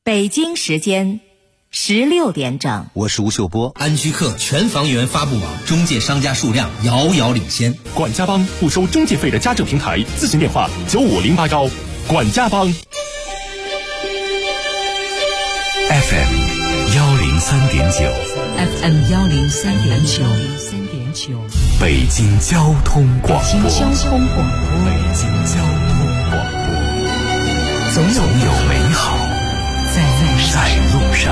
北京时间16点整。 我是吴秀波。 安居客全房源发布网中介商家数量遥遥领先。 管家帮不收中介费的家政平台，咨询电话95081。管家帮。 FM 103.9 FM 103.9 北京交通广播。 北京交通广播。 北京交通广播。总有美好在路上。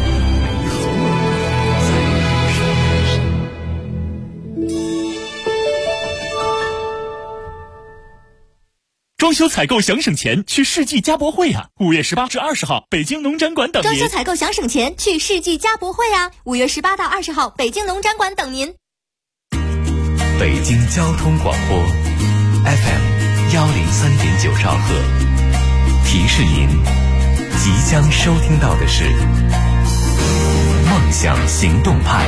装修采购想省钱，去世纪家博会啊！5月18至20号，北京农展馆等您。 装修采购想省钱，去世纪家博会啊！5月18到20号，北京农展馆等您。 北京交通广播 FM 103.9兆赫，提示您即将收听到的是梦想行动派。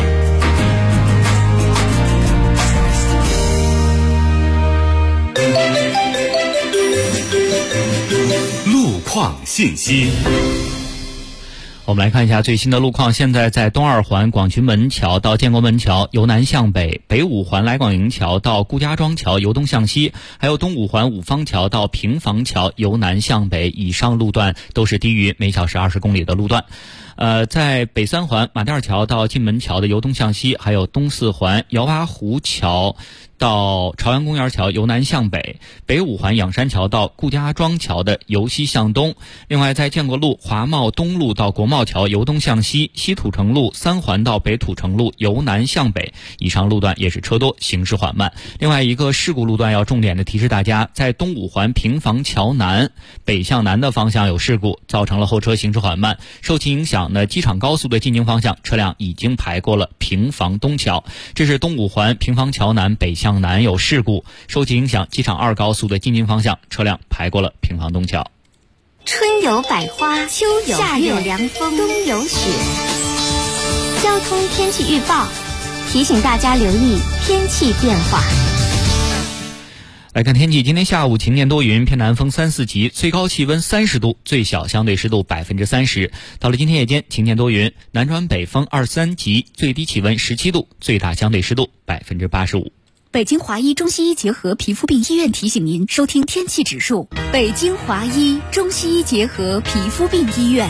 路况信息。 我们来看一下最新的路况。现在在东二环广渠门桥到建国门桥由南向北，北五环来广营桥到顾家庄桥由东向西，还有东五环五方桥到平房桥由南向北，以上路段都是低于每小时20公里的路段。在北三环马甸桥到进门桥的由东向西，还有东四环姚洼湖桥到朝阳公园桥由南向北，北五环仰山桥到顾家庄桥的由西向东。另外在建国路华贸东路到国贸桥由东向西，西土城路三环到北土城路由南向北，以上路段也是车多，行驶缓慢。另外一个事故路段要重点的提示大家，在东五环平房桥南北向南的方向有事故，造成了后车行驶缓慢，受其影响呢，机场高速的进京方向车辆已经排过了平房东桥。这是东五环平房桥南北向南有事故，受其影响，机场2高速的进京方向车辆排过了平房东桥。 春有百花，秋有夏有凉风，冬有雪。交通天气预报提醒大家留意天气变化。 来看天气，今天下午晴间多云，偏南风3、4级，最高气温30度，最小相对湿度30%。到了今天夜间，晴间多云，南转北风2、3级，最低气温17度，最大相对湿度85%。 北京华医中西医结合皮肤病医院提醒您收听天气指数。北京华医中西医结合皮肤病医院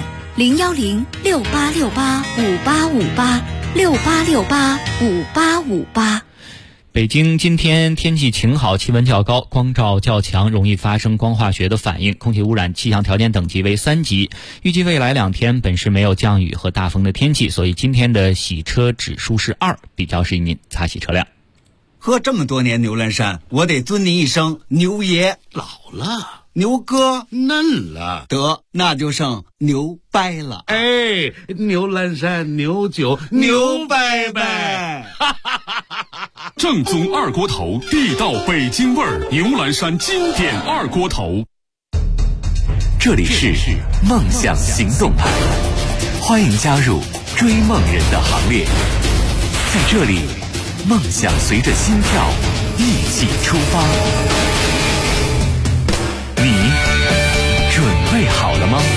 ，010-6868-5858，6868-5858。 北京今天天气晴好，气温较高，光照较强，容易发生光化学的反应，空气污染气象条件等级为3级。预计未来2天本市没有降雨和大风的天气，所以今天的洗车指数是2，比较适宜您擦洗车辆。 喝这么多年牛栏山，我得尊您一声牛爷。 老了， 牛哥嫩了， 得那就剩牛掰了。 哎，牛栏山牛酒牛掰掰。 正宗二锅头，地道北京味儿，牛栏山经典二锅头。 这里是梦想行动派，欢迎加入追梦人的行列。在这里，梦想随着心跳一起出发。你准备好了吗？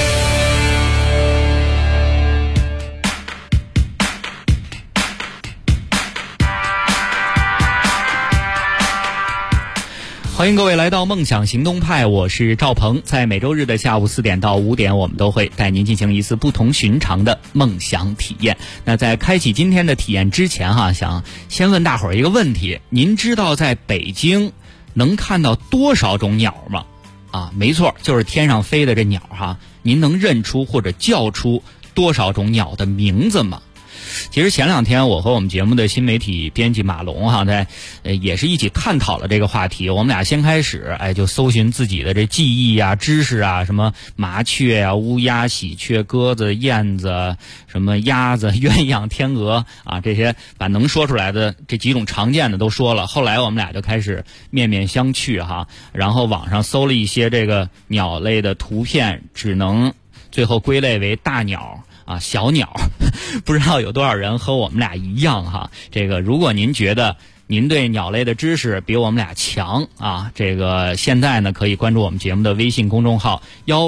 欢迎各位来到梦想行动派，我是赵鹏。在每周日的下午4点到5点，我们都会带您进行一次不同寻常的梦想体验。那在开启今天的体验之前想先问大伙儿一个问题，您知道在北京能看到多少种鸟吗？没错，就是天上飞的这鸟您能认出或者叫出多少种鸟的名字吗？其实前2天我和我们节目的新媒体编辑马龙在也是一起探讨了这个话题。我们俩先开始就搜寻自己的这记忆知识什么麻雀乌鸦喜鹊鸽子燕子什么鸭子鸳鸯天鹅这些把能说出来的这几种常见的都说了。后来我们俩就开始面面相觑然后网上搜了一些这个鸟类的图片，只能最后归类为大鸟小鸟。不知道有多少人和我们俩一样这个如果您觉得您对鸟类的知识比我们俩强啊，这个现在呢可以关注我们节目的微信公众号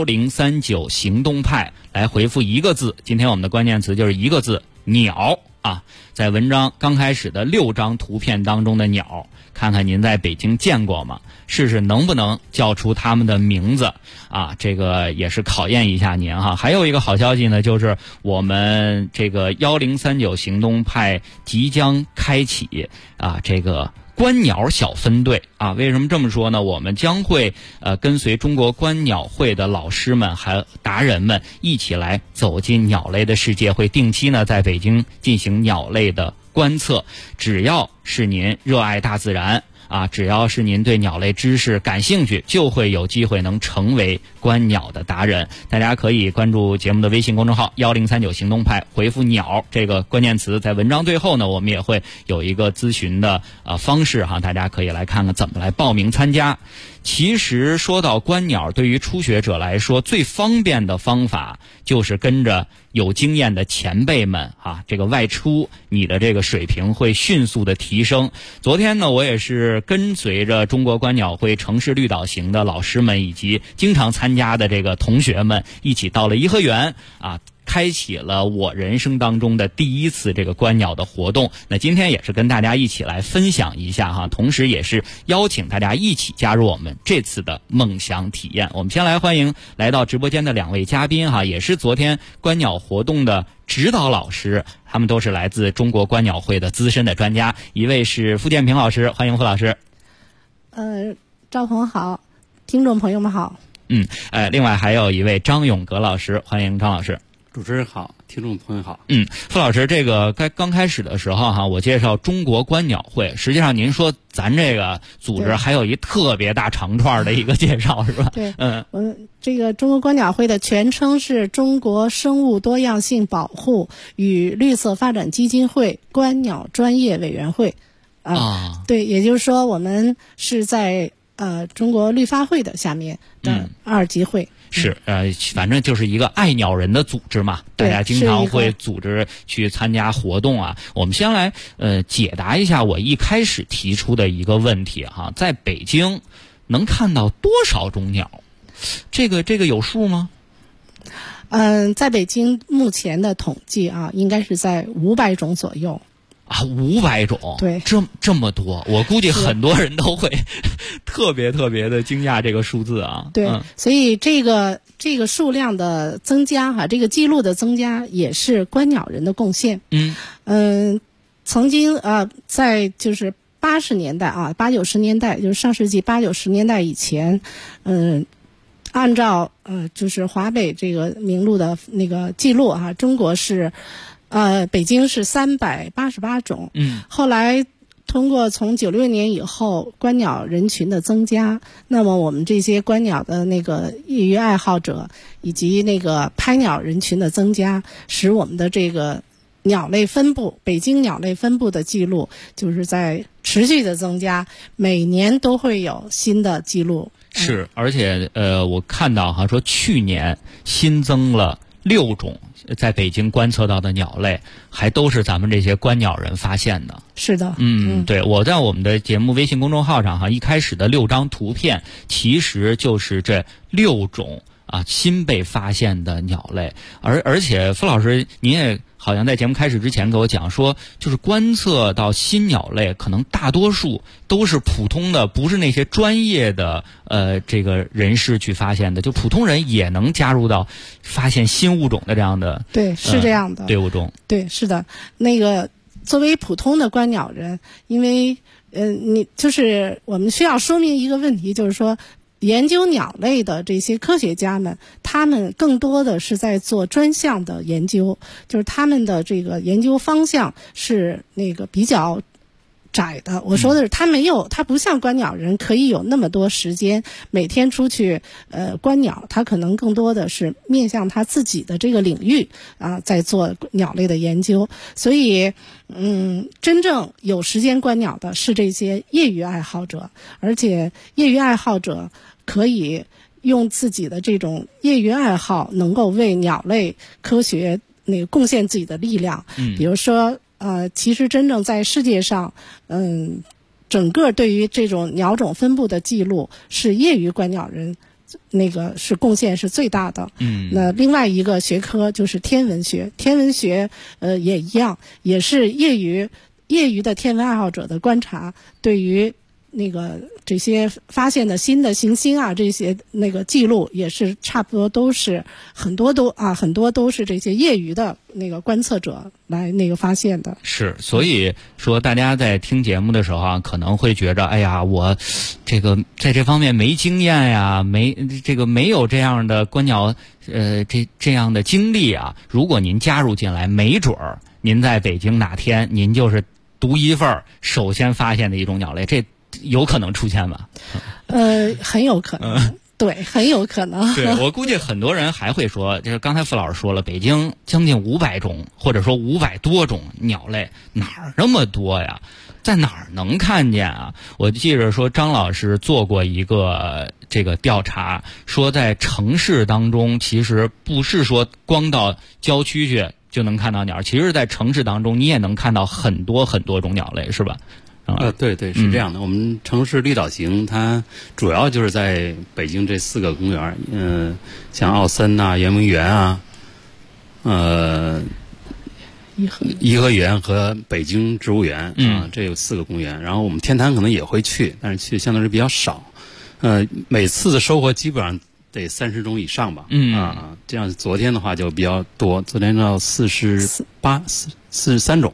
1039行动派，来回复一个字，今天我们的关键词就是一个字，鸟啊。在文章刚开始的6张图片当中的鸟，看看您在北京见过吗？试试能不能叫出它们的名字啊，这个也是考验一下您哈。还有一个好消息呢，就是我们这个1039行动派即将开启啊这个观鸟小分队啊。为什么这么说呢？我们将会跟随中国观鸟会的老师们还有达人们一起来走进鸟类的世界，会定期呢在北京进行鸟类的观测。只要是您热爱大自然啊，只要是您对鸟类知识感兴趣，就会有机会能成为观鸟的达人。大家可以关注节目的微信公众号1039行动派，回复鸟这个关键词，在文章最后呢我们也会有一个咨询的方式哈，大家可以来看看怎么来报名参加。其实说到观鸟，对于初学者来说最方便的方法就是跟着有经验的前辈们啊，这个外出你的这个水平会迅速的提升。昨天呢我也是跟随着中国观鸟会城市绿岛行的老师们以及经常参加的这个同学们一起到了颐和园啊，开启了我人生当中的第一次这个观鸟的活动。那今天也是跟大家一起来分享一下哈，同时也是邀请大家一起加入我们这次的梦想体验。我们先来欢迎来到直播间的2位嘉宾哈，也是昨天观鸟活动的指导老师，他们都是来自中国观鸟会的资深的专家。一位是傅建平老师，欢迎傅老师。 赵鹏好，听众朋友们好。 另外还有一位张永革老师，欢迎张老师。 主持人好，听众朋友好。 傅老师，这个刚开始的时候哈，我介绍中国观鸟会，实际上您说咱这个组织还有一特别大长串的一个介绍是吧？ 对，这个中国观鸟会的全称是中国生物多样性保护与绿色发展基金会观鸟专业委员会对，也就是说我们是在中国绿发会的下面的2级会。 是反正就是一个爱鸟人的组织嘛，大家经常会组织去参加活动啊。我们先来解答一下我一开始提出的一个问题哈，在北京能看到多少种鸟？这个有数吗？ 在北京目前的统计啊，应该是在500种左右。 500种， 对， 这么多，我估计很多人都会特别的惊讶这个数字啊。 对，所以这个数量的增加哈，这个记录的增加也是观鸟人的贡献。曾经在就是80年代啊，80、90年代，就是上世纪80、90年代以前，按照就是华北这个名录的那个记录啊，中国是。北京是388种。后来通过从96年以后观鸟人群的增加，那么我们这些观鸟的那个业余爱好者以及那个拍鸟人群的增加，使我们的这个鸟类分布，北京鸟类分布的记录就是在持续的增加，每年都会有新的记录。 是，而且我看到哈说去年新增了6种在北京观测到的鸟类，还都是咱们这些观鸟人发现的。 是的， 对，我在我们的节目微信公众号上哈，一开始的6张图片其实就是这6种新被发现的鸟类。而且傅老师您也好像在节目开始之前给我讲说，就是观测到新鸟类可能大多数都是普通的，不是那些专业的这个人士去发现的，就普通人也能加入到发现新物种的这样的。 对，是这样的队伍中。 对，是的。那个作为普通的观鸟人，因为你就是我们需要说明一个问题，就是说研究鸟类的这些科学家们，他们更多的是在做专项的研究，就是他们的这个研究方向是那个比较窄的。我说的是他不像观鸟人可以有那么多时间每天出去观鸟，他可能更多的是面向他自己的这个领域在做鸟类的研究。所以真正有时间观鸟的是这些业余爱好者，而且业余爱好者可以用自己的这种业余爱好能够为鸟类科学那个贡献自己的力量。比如说其实真正在世界上，整个对于这种鸟种分布的记录是业余观鸟人那个是贡献是最大的。那另外一个学科就是天文学，天文学也一样，也是业余的天文爱好者的观察，对于那个这些发现的新的行星啊，这些那个记录也是差不多都是很多都是这些业余的那个观测者来那个发现的。 是，所以说大家在听节目的时候啊，可能会觉着，哎呀，我这个在这方面没经验呀，没有这样的观鸟这样的经历啊。如果您加入进来，没准儿您在北京哪天您就是独一份首先发现的一种鸟类，这有可能出现吧？ 很有可能。对，很有可能。 对，我估计很多人还会说，就是刚才傅老师说了，北京将近500种，或者说500多种鸟类，哪儿那么多呀？在哪儿能看见啊？我记着说张老师做过一个这个调查，说在城市当中，其实不是说光到郊区去就能看到鸟，其实在城市当中你也能看到很多很多种鸟类，是吧？ 对，是这样的。我们城市绿岛行，它主要就是在北京这4个公园，像奥森呐、圆明园啊，颐和园和北京植物园啊，这有4个公园。然后我们天坛可能也会去，但是去相对是比较少。每次的收获基本上得30种以上吧。这样昨天的话就比较多，昨天到43种。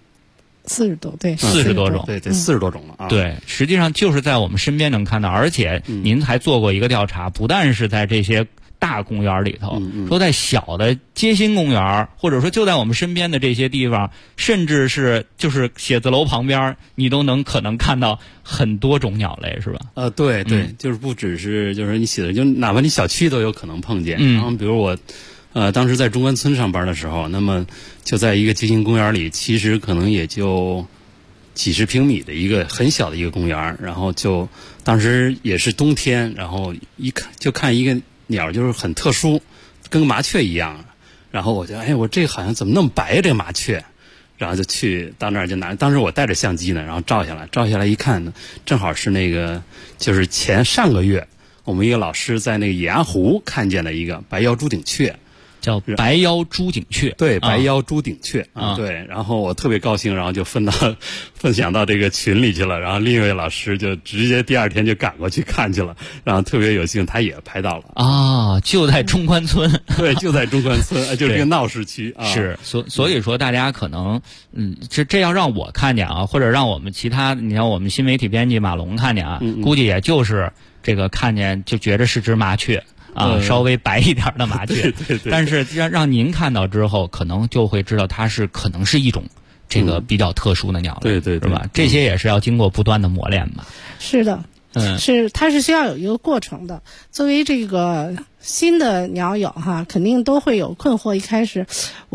40多，对 ，40多种， 对，40多种了啊。 对，实际上就是在我们身边能看到，而且您还做过一个调查，不但是在这些大公园里头，说在小的街心公园，或者说就在我们身边的这些地方，甚至是就是写字楼旁边，你都可能看到很多种鸟类，是吧？ 对，就是不只是就是你写的，就哪怕你小区都有可能碰见。然后比如我。当时在中关村上班的时候，那么就在一个街心公园里，其实可能也就几十平米的一个很小的一个公园，然后就当时也是冬天，然后看一个鸟，就是很特殊，跟个麻雀一样，然后我就我这好像怎么那么白这个麻雀，然后就去到那儿就拿，当时我带着相机呢，然后照下来一看呢，正好是那个就是上个月我们一个老师在那个野鸭湖看见了一个白腰朱顶雀。 叫白腰朱顶雀， 对，白腰朱顶雀对。然后我特别高兴，然后就分享到这个群里去了。然后另一位老师就直接第2天就赶过去看去了，然后特别有幸，他也拍到了啊，就在中关村， 对，就在中关村，就是这个闹市区啊。 是，所以说大家可能这要让我看见啊，或者让我们其他，你像我们新媒体编辑马龙看见啊，估计也就是这个看见就觉着是只麻雀。稍微白一点的麻雀， 对， 但是让您看到之后，可能就会知道它可能是一种这个比较特殊的鸟类， 对， 是吧？这些也是要经过不断的磨练吧。 是的，它是需要有一个过程的。作为这个新的鸟友哈，肯定都会有困惑。一开始，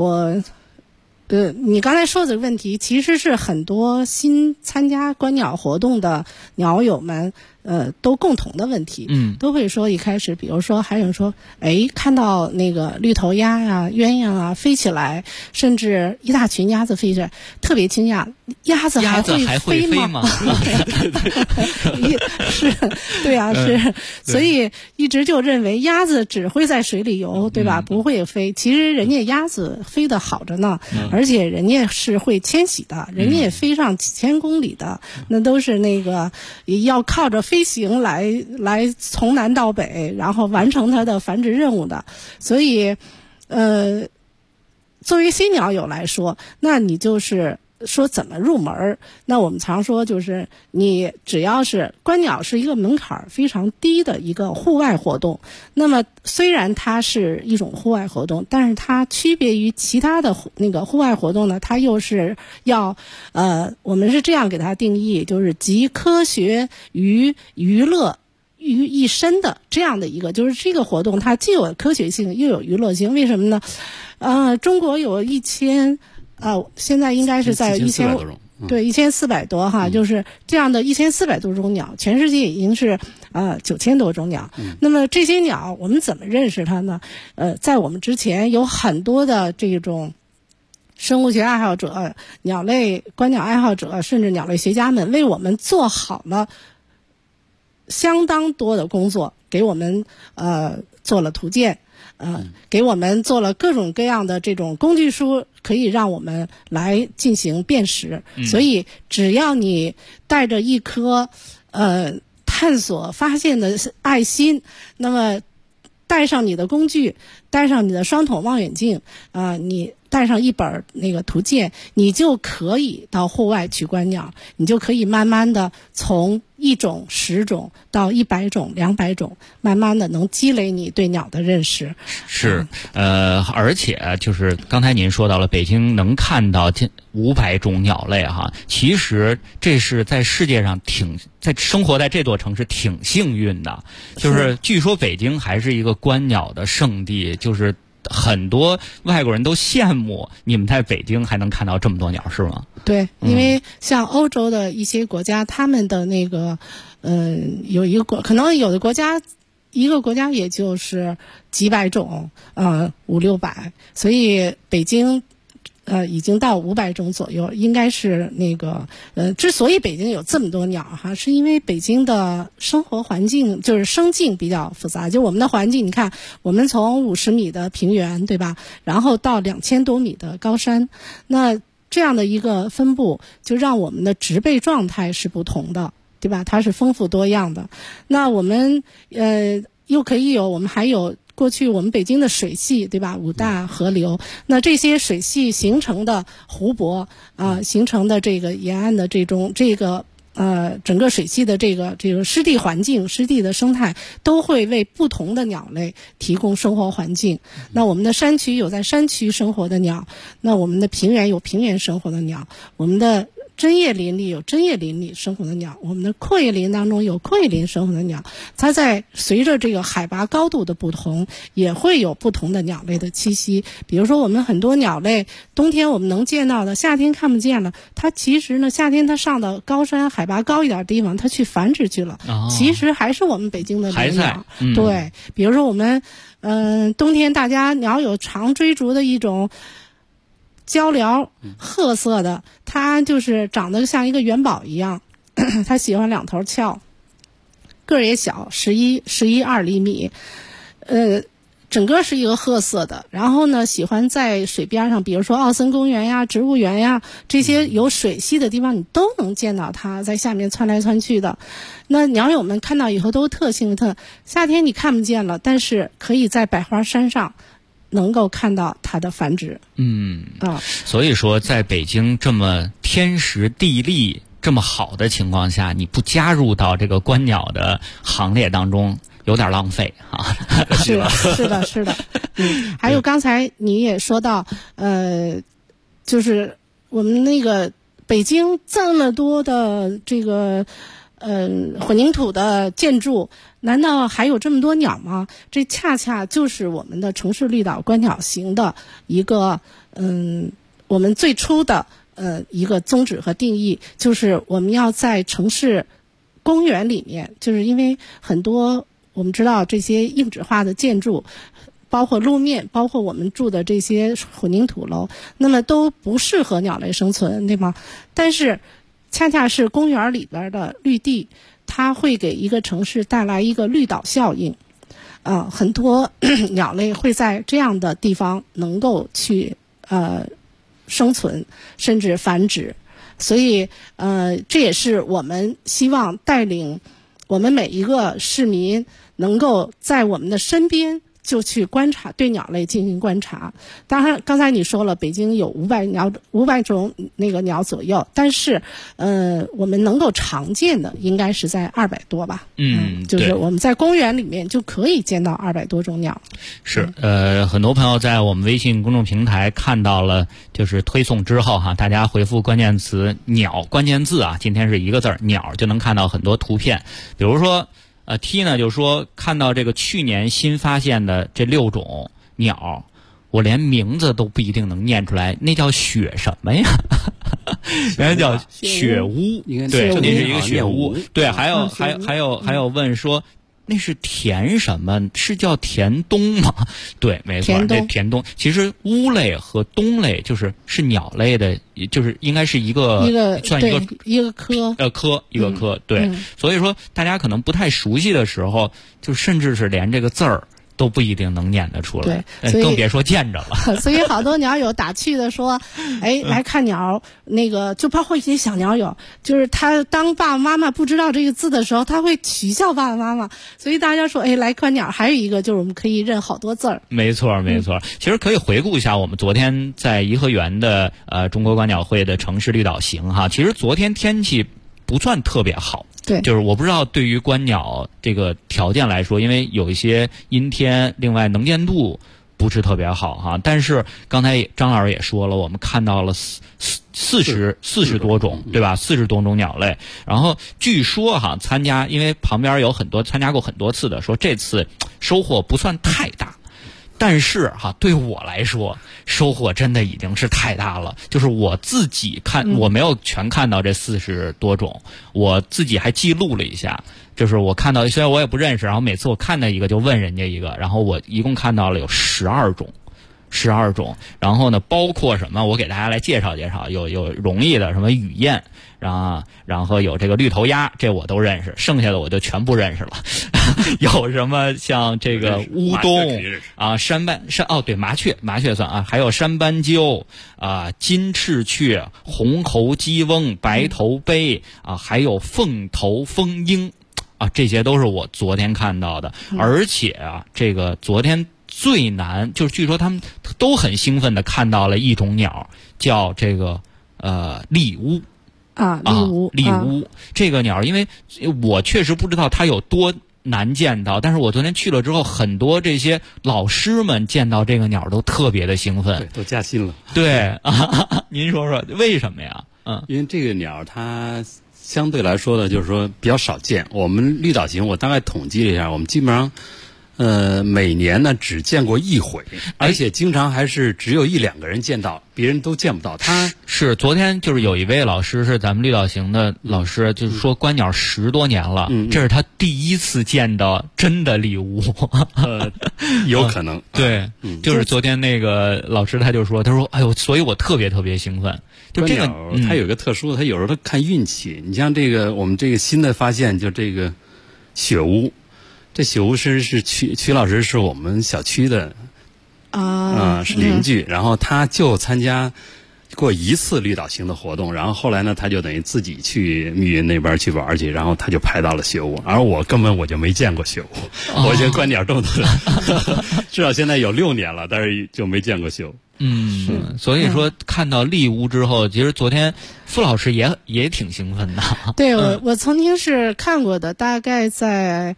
你刚才说的这个问题，其实是很多新参加观鸟活动的鸟友们。都共同的问题，都会说一开始，比如说还有说，看到那个绿头鸭呀、鸳鸯啊飞起来，甚至一大群鸭子飞起来，特别惊讶，鸭子还会飞吗？是，对啊，是，所以一直就认为鸭子只会在水里游，对吧？不会飞。其实人家鸭子飞得好着呢，而且人家是会迁徙的，人家也飞上几千公里的，那都是那个要靠着飞行来从南到北，然后完成它的繁殖任务的。所以作为新鸟友来说，那你就是说怎么入门？那我们常说就是你只要是观鸟是一个门槛非常低的一个户外活动，那么虽然它是一种户外活动，但是它区别于其他的那个户外活动呢，它又是要我们是这样给它定义，就是集科学与娱乐于一身的这样的一个，就是这个活动它既有科学性又有娱乐性。为什么呢？中国有现在应该是在1400多种，对，1400多哈，就是这样的1400多种鸟，全世界已经是9000多种鸟。那么这些鸟我们怎么认识它呢？在我们之前有很多的这种生物学爱好者、鸟类观鸟爱好者，甚至鸟类学家们为我们做好了相当多的工作，给我们做了图鉴，给我们做了各种各样的这种工具书，可以让我们来进行辨识。所以只要你带着一颗探索发现的爱心，那么带上你的工具，带上你的双筒望远镜，你带上一本那个图鉴，你就可以到户外去观鸟，你就可以慢慢的从1种、10种到100种、200种，慢慢的能积累你对鸟的认识。 是，而且就是刚才您说到了北京能看到500种鸟类哈，其实这是在世界上在生活在这座城市挺幸运的，就是据说北京还是一个观鸟的圣地，就是很多外国人都羡慕你们在北京还能看到这么多鸟，是吗？ 对，因为像欧洲的一些国家，他们的那个有一个可能有的国家一个国家也就是几百种，500-600，所以北京已经到500种左右，应该是那个之所以北京有这么多鸟哈，是因为北京的生活环境就是生境比较复杂。就我们的环境，你看，我们从50米的平原，对吧？然后到2000多米的高山，那这样的一个分布，就让我们的植被状态是不同的，对吧？它是丰富多样的。那我们又可以我们还有过去我们北京的水系，对吧？5大河流，那这些水系形成的湖泊形成的这个沿岸的这个整个水系的这个湿地环境、湿地的生态，都会为不同的鸟类提供生活环境。那我们的山区有在山区生活的鸟，那我们的平原有平原生活的鸟，我们的针叶林里有针叶林里生活的鸟，我们的阔叶林当中有阔叶林生活的鸟。它在随着这个海拔高度的不同，也会有不同的鸟类的栖息。比如说我们很多鸟类冬天我们能见到的，夏天看不见了，它其实呢夏天它上到高山海拔高一点的地方，它去繁殖去了，其实还是我们北京的林鸟。对，比如说我们冬天大家鸟友常追逐的一种鹪鹩，褐色的，它就是长得像一个元宝一样，它喜欢2头翘，个儿也小，11-12厘米，整个是一个褐色的。然后呢，喜欢在水边上，比如说奥森公园呀、植物园呀，这些有水系的地方，你都能见到它在下面窜来窜去的。那鸟友们看到以后都特兴奋，夏天你看不见了，但是可以在百花山上能够看到它的繁殖。 所以说在北京这么天时地利这么好的情况下，你不加入到这个观鸟的行列当中，有点浪费啊。 是的。还有刚才你也说到，就是我们那个北京这么多的这个混凝土的建筑，难道还有这么多鸟吗？这恰恰就是我们的城市绿岛观鸟行的一个我们最初的一个宗旨和定义，就是我们要在城市公园里面，就是因为很多我们知道这些硬质化的建筑，包括路面，包括我们住的这些混凝土楼，那么都不适合鸟类生存，对吗？但是恰恰是公园里边的绿地，它会给一个城市带来一个绿岛效应，很多鸟类会在这样的地方能够去生存，甚至繁殖。所以这也是我们希望带领我们每一个市民能够在我们的身边就去观察，对鸟类进行观察。当然刚才你说了北京有500种那个鸟左右，但是我们能够常见的应该是在200多吧。就是我们在公园里面就可以见到200多种鸟。 是很多朋友在我们微信公众平台看到了，就是推送之后哈，大家回复关键词鸟关键字啊，今天是1个字鸟，就能看到很多图片。比如说T 呢就说看到这个去年新发现的这6种鸟，我连名字都不一定能念出来，那叫雪什么呀？原来叫雪乌，对，这是一个雪乌。对，还有问说那是田什么？是叫田冬吗？对，没错，那田冬。其实乌类和冬类是鸟类的，就是应该是一个算一个科一个科。 对，所以说大家可能不太熟悉的时候，就甚至是连这个字儿都不一定能念得出来，更别说见着了。 所以好多鸟友打趣的说：“哎，来看鸟，那个就包括一些小鸟友，就是他当爸爸妈妈不知道这个字的时候，他会取笑爸爸妈妈。所以大家说，哎，来观鸟，还有一个就是我们可以认好多字儿。 没错，没错。其实可以回顾一下我们昨天在颐和园的中国观鸟会的城市绿岛行哈。其实昨天天气不算特别好。 对， 就是我不知道对于观鸟这个条件来说，因为有一些阴天，另外能见度不是特别好哈。但是刚才张老师也说了，我们看到了40多种，对吧？40多种鸟类。然后据说哈，因为旁边有很多参加过很多次的，说这次收获不算太大。但是哈，对我来说，收获真的已经是太大了。就是我自己看，我没有全看到这40多种，我自己还记录了一下。就是我看到，虽然我也不认识，然后每次我看到一个就问人家一个，然后我一共看到了有12种。然后呢，包括什么？我给大家来介绍介绍。有容易的什么雨燕，然后有这个绿头鸭，这我都认识，剩下的我就全不认识了。有什么像这个乌冬啊，麻雀算啊，还有山斑鸠啊，金翅雀、红喉鸡翁、白头鹎啊，还有凤头蜂鹰啊，这些都是我昨天看到的。而且啊，这个昨天最难，就是据说他们都很兴奋地看到了一种鸟，叫这个丽乌啊， 丽乌这个鸟，因为我确实不知道它有多难见到，但是我昨天去了之后，很多这些老师们见到这个鸟都特别的兴奋， 对，都加薪了。 对，您说说为什么呀？ 因为这个鸟它相对来说呢，就是说比较少见。我们绿岛行，我大概统计了一下，我们基本上每年呢只见过一回，而且经常还是只有1-2个人见到，别人都见不到。他是昨天就是有一位老师是咱们绿岛行的老师，就是说观鸟10多年了，这是他第一次见到真的丽乌。 有可能对，就是昨天那个老师他说哎呦，所以我特别特别兴奋。就这个它有一个特殊的，它有时候它看运气。你像这个我们这个新的发现，就这个雪乌。这雪乌是曲老师是我们小区的是邻居，然后他就参加过一次绿岛行的活动，然后后来呢，他就等于自己去密云那边去玩去，然后他就拍到了雪乌，而我根本就没见过雪乌，我已经观鸟这么多了，至少现在有6年了，但是就没见过雪乌。 所以说看到丽乌之后，其实昨天傅老师也挺兴奋的。 对，我曾经是看过的，大概在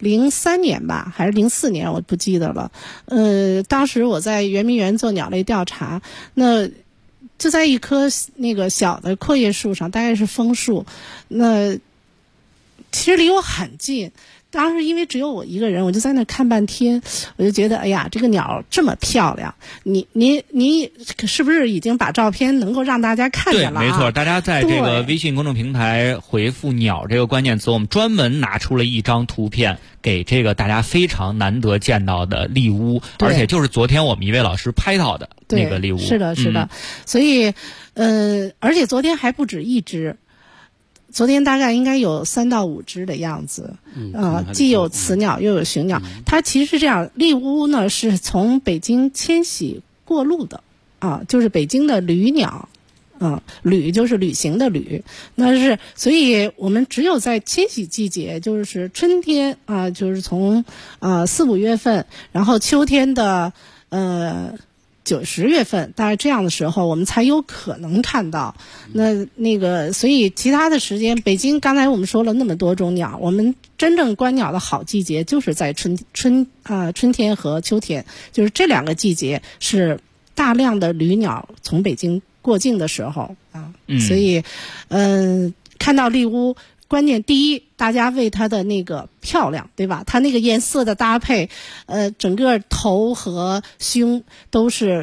03年吧，还是04年，我不记得了。当时我在圆明园做鸟类调查，那就在一棵那个小的阔叶树上，大概是枫树，那其实离我很近。当时因为只有我一个人，我就在那看半天，我就觉得哎呀，这个鸟这么漂亮，你是不是已经把照片能够让大家看见了？ 对，没错，大家在这个微信公众平台回复鸟这个关键词，我们专门拿出了一张图片给这个大家非常难得见到的丽乌，而且就是昨天我们一位老师拍到的那个丽乌。 是的，所以而且昨天还不止一只。昨天大概应该有3到5只的样子，既有雌鸟又有雄鸟。它其实是这样，丽乌呢是从北京迁徙过路的，就是北京的旅鸟，旅就是旅行的旅，那是，所以我们只有在迁徙季节，就是春天就是从4、5月份，然后秋天的9、10月份，大概这样的时候，我们才有可能看到。那个，所以其他的时间，北京刚才我们说了那么多种鸟，我们真正观鸟的好季节就是在春天和秋天，就是这2个季节是大量的旅鸟从北京过境的时候所以看到丽乌。关键第一，大家为它的那个漂亮，对吧？它那个颜色的搭配，整个头和胸都是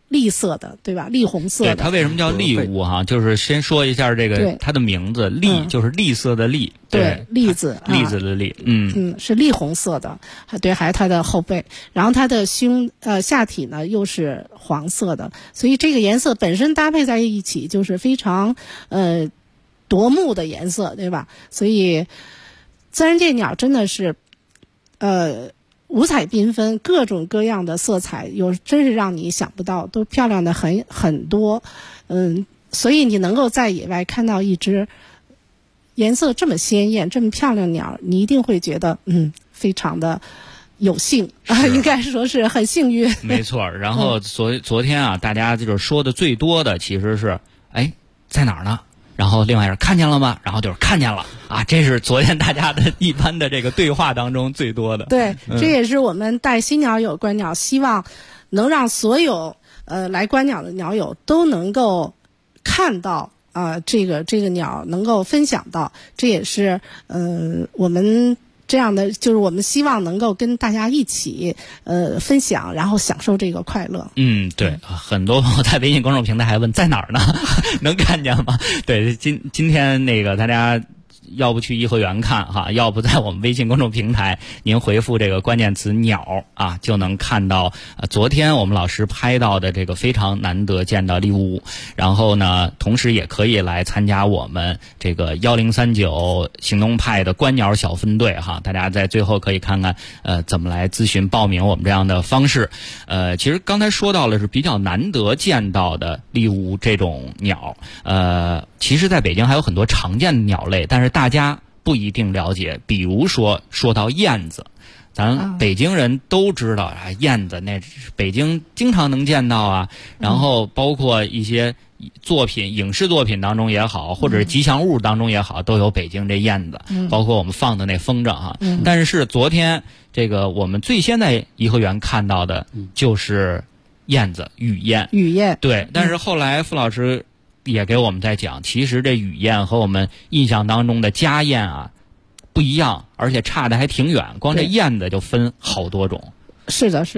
栗色的，对吧？栗红色的。 对，它为什么叫栗乌哈？就是先说一下这个它的名字，栗就是栗色的栗， 对，栗子， 栗子的栗， 是栗红色的，对，还有它的后背，然后它的下体呢又是黄色的，所以这个颜色本身搭配在一起就是非常夺目的颜色，对吧？所以自然界鸟真的是五彩缤纷，各种各样的色彩，真是让你想不到，都漂亮的很多。所以你能够在野外看到一只颜色这么鲜艳、这么漂亮的鸟，你一定会觉得非常的有幸啊，应该说是很幸运。 没错。然后昨天啊，大家就是说的最多的其实是在哪儿呢？然后另外是看见了吗？然后就是看见了啊，这是昨天大家的一般的这个对话当中最多的。 对，这也是我们带新鸟友观鸟，希望能让所有来观鸟的鸟友都能够看到这个鸟，能够分享到，这也是我们这样的，就是我们希望能够跟大家一起分享，然后享受这个快乐。 对，很多朋友在微信公众平台还问在哪儿呢？能看见吗？对，今天那个大家要不去颐和园看哈，要不在我们微信公众平台您回复这个关键词鸟啊，就能看到昨天我们老师拍到的这个非常难得见到栗乌。然后呢，同时也可以来参加我们这个1039行动派的观鸟小分队哈，大家在最后可以看看怎么来咨询报名我们这样的方式。其实刚才说到了是比较难得见到的栗乌这种鸟，其实在北京还有很多常见的鸟类，但是大家不一定了解。比如说到燕子，咱北京人都知道燕子那北京经常能见到啊。然后包括一些作品，影视作品当中也好，或者是吉祥物当中也好，都有北京这燕子，包括我们放的那风筝哈。但是昨天这个我们最先在颐和园看到的就是燕子，雨燕。对，但是后来傅老师也给我们在讲，其实这雨燕和我们印象当中的家燕啊不一样，而且差的还挺远，光这燕子就分好多种。 是的，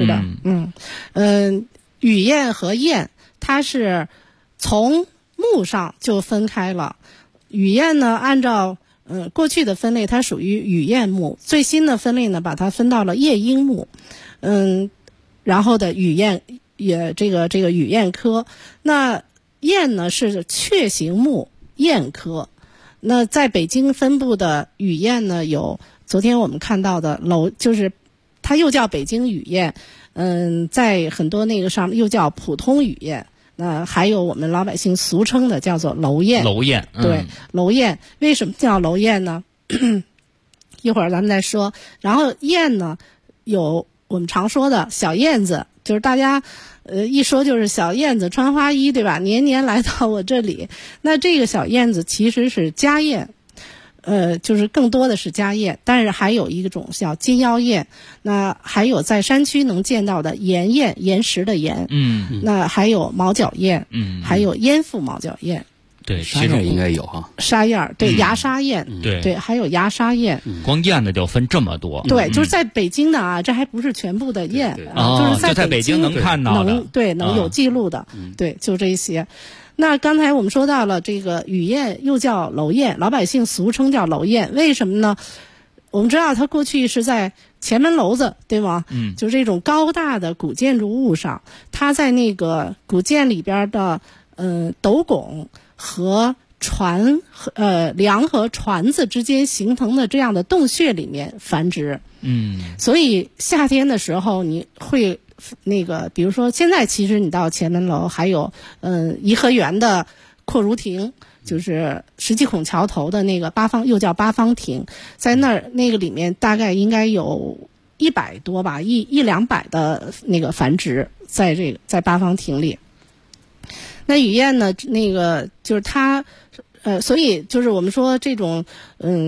雨燕和燕它是从目上就分开了。雨燕呢，按照过去的分类，它属于雨燕目，最新的分类呢，把它分到了夜莺目。然后的雨燕也这个雨燕科，那燕呢是雀形目燕科。那在北京分布的雨燕呢，有昨天我们看到的就是它又叫北京雨燕，在很多那个上面又叫普通雨燕。那还有我们老百姓俗称的叫做楼燕。对，楼燕为什么叫楼燕呢？一会儿咱们再说。然后燕呢，有我们常说的小燕子，就是大家一说就是小燕子穿花衣，对吧？年年来到我这里。那这个小燕子其实是家燕，就是更多的是家燕，但是还有一种叫金腰燕。那还有在山区能见到的岩燕，岩石的岩。那还有毛角燕，还有烟腹毛角燕。 对， 沙燕应该有哈。 沙燕，对，牙沙燕，对，还有牙沙燕。 光燕的就分这么多。 对，就是在北京的啊，这还不是全部的燕，就是在北京能看到的， 能有记录的，对，就这些。那刚才我们说到了这个雨燕，又叫楼燕，老百姓俗称叫楼燕，为什么呢？我们知道它过去是在前门楼子，对吗？就是这种高大的古建筑物上，它在那个古建里边的斗拱和梁和船子之间形成的这样的洞穴里面繁殖。所以夏天的时候你会那个，比如说现在其实你到前门楼还有颐和园的阔如亭，就是石岐孔桥头的那个又叫八方亭，在那儿那个里面大概应该有100多吧，100-200的那个繁殖在八方亭里。那雨燕呢，那个就是它所以就是我们说这种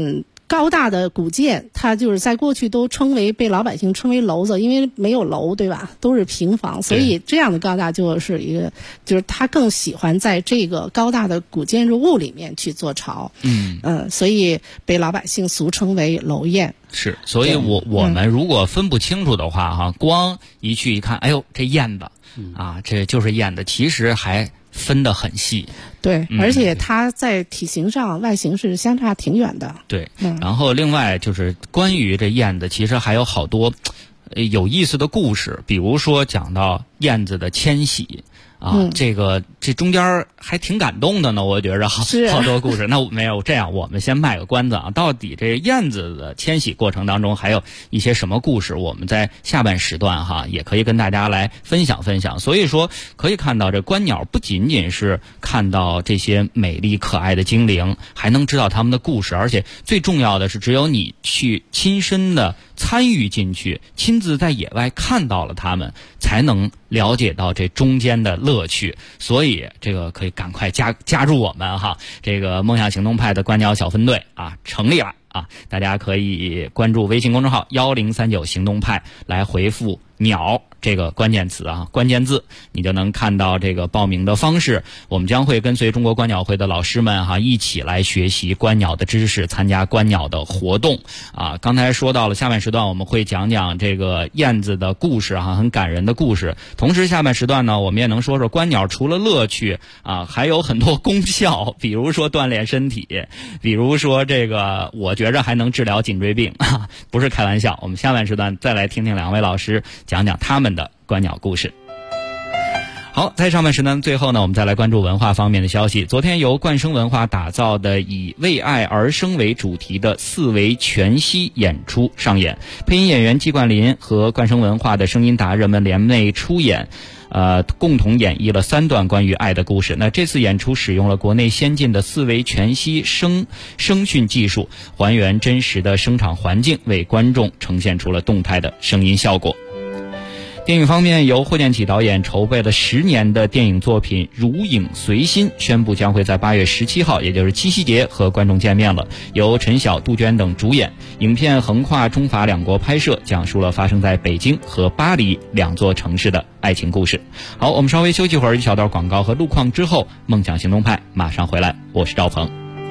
高大的古建，它就是在过去都被老百姓称为楼子，因为没有楼，对吧？都是平房，所以这样的高大就是就是他更喜欢在这个高大的古建筑物里面去做巢。所以被老百姓俗称为楼燕。 是，所以我们如果分不清楚的话哈，光一去一看，哎呦，这燕子啊，这就是燕子，其实还分得很细。 对，而且它在体型上、外形是相差挺远的。对， 然后另外就是关于这燕子，其实还有好多有意思的故事，比如说讲到燕子的迁徙。这中间还挺感动的呢，我觉着好多故事。那没有这样，我们先卖个关子啊，到底这燕子的迁徙过程当中还有一些什么故事，我们在下半时段哈也可以跟大家来分享分享。所以说可以看到，这观鸟不仅仅是看到这些美丽可爱的精灵，还能知道他们的故事，而且最重要的是，只有你去亲身的参与进去，亲自在野外看到了他们，才能了解到这中间的乐趣。所以这个可以赶快加入我们哈，这个梦想行动派的观鸟小分队啊成立了啊，大家可以关注微信公众号1039行动派，来回复鸟这个关键词啊，关键字，你就能看到这个报名的方式。我们将会跟随中国观鸟会的老师们哈，一起来学习观鸟的知识，参加观鸟的活动啊。刚才说到了下半时段，我们会讲讲这个燕子的故事哈，很感人的故事。同时下半时段呢，我们也能说说观鸟除了乐趣啊，还有很多功效，比如说锻炼身体，比如说这个我觉着还能治疗颈椎病，不是开玩笑。我们下半时段再来听听两位老师讲讲他们的观鸟故事。好，在上半时段最后呢，我们再来关注文化方面的消息。昨天由冠生文化打造的以为爱而生为主题的4维全息演出上演，配音演员季冠霖和冠生文化的声音达人们联袂出演，共同演绎了3段关于爱的故事。那这次演出使用了国内先进的4维全息声讯技术，还原真实的声场环境，为观众呈现出了动态的声音效果。电影方面，由霍建起导演筹备了10年的电影作品《如影随心》宣布将会在8月17号，也就是七夕节和观众见面了。由陈晓、杜鹃等主演，影片横跨中法2国拍摄，讲述了发生在北京和巴黎2座城市的爱情故事。好，我们稍微休息会儿，一小段广告和路况之后，梦想行动派马上回来。我是赵鹏。